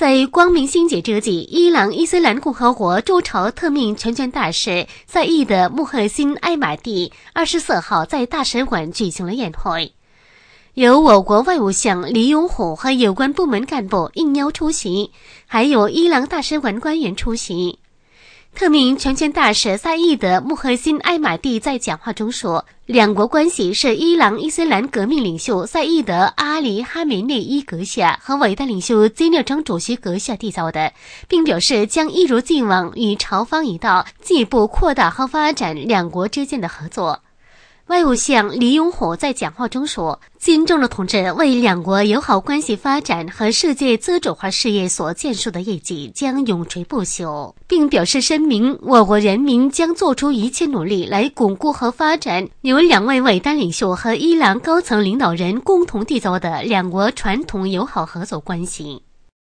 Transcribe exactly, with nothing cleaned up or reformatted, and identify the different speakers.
Speaker 1: 在光明新节之际，伊朗伊斯兰共和国驻朝特命全权大使在伊的穆赫辛埃马蒂二十四号在大使馆举行了宴会，由我国外务相李永虎和有关部门干部应邀出席，还有伊朗大使馆官员出席。特命全权大使赛义德·穆赫辛埃马蒂在讲话中说，两国关系是伊朗伊斯兰革命领袖赛义德·阿里哈梅内伊阁下和伟大领袖金日成主席阁下缔造的，并表示将一如既往与朝方一道，进一步扩大和发展两国之间的合作。外务相李永虎在讲话中说，金正日同志为两国友好关系发展和世界自主化事业所建树的业绩将永垂不朽，并表示声明，我国人民将做出一切努力来巩固和发展由两位伟大领袖和伊朗高层领导人共同缔造的两国传统友好合作关系。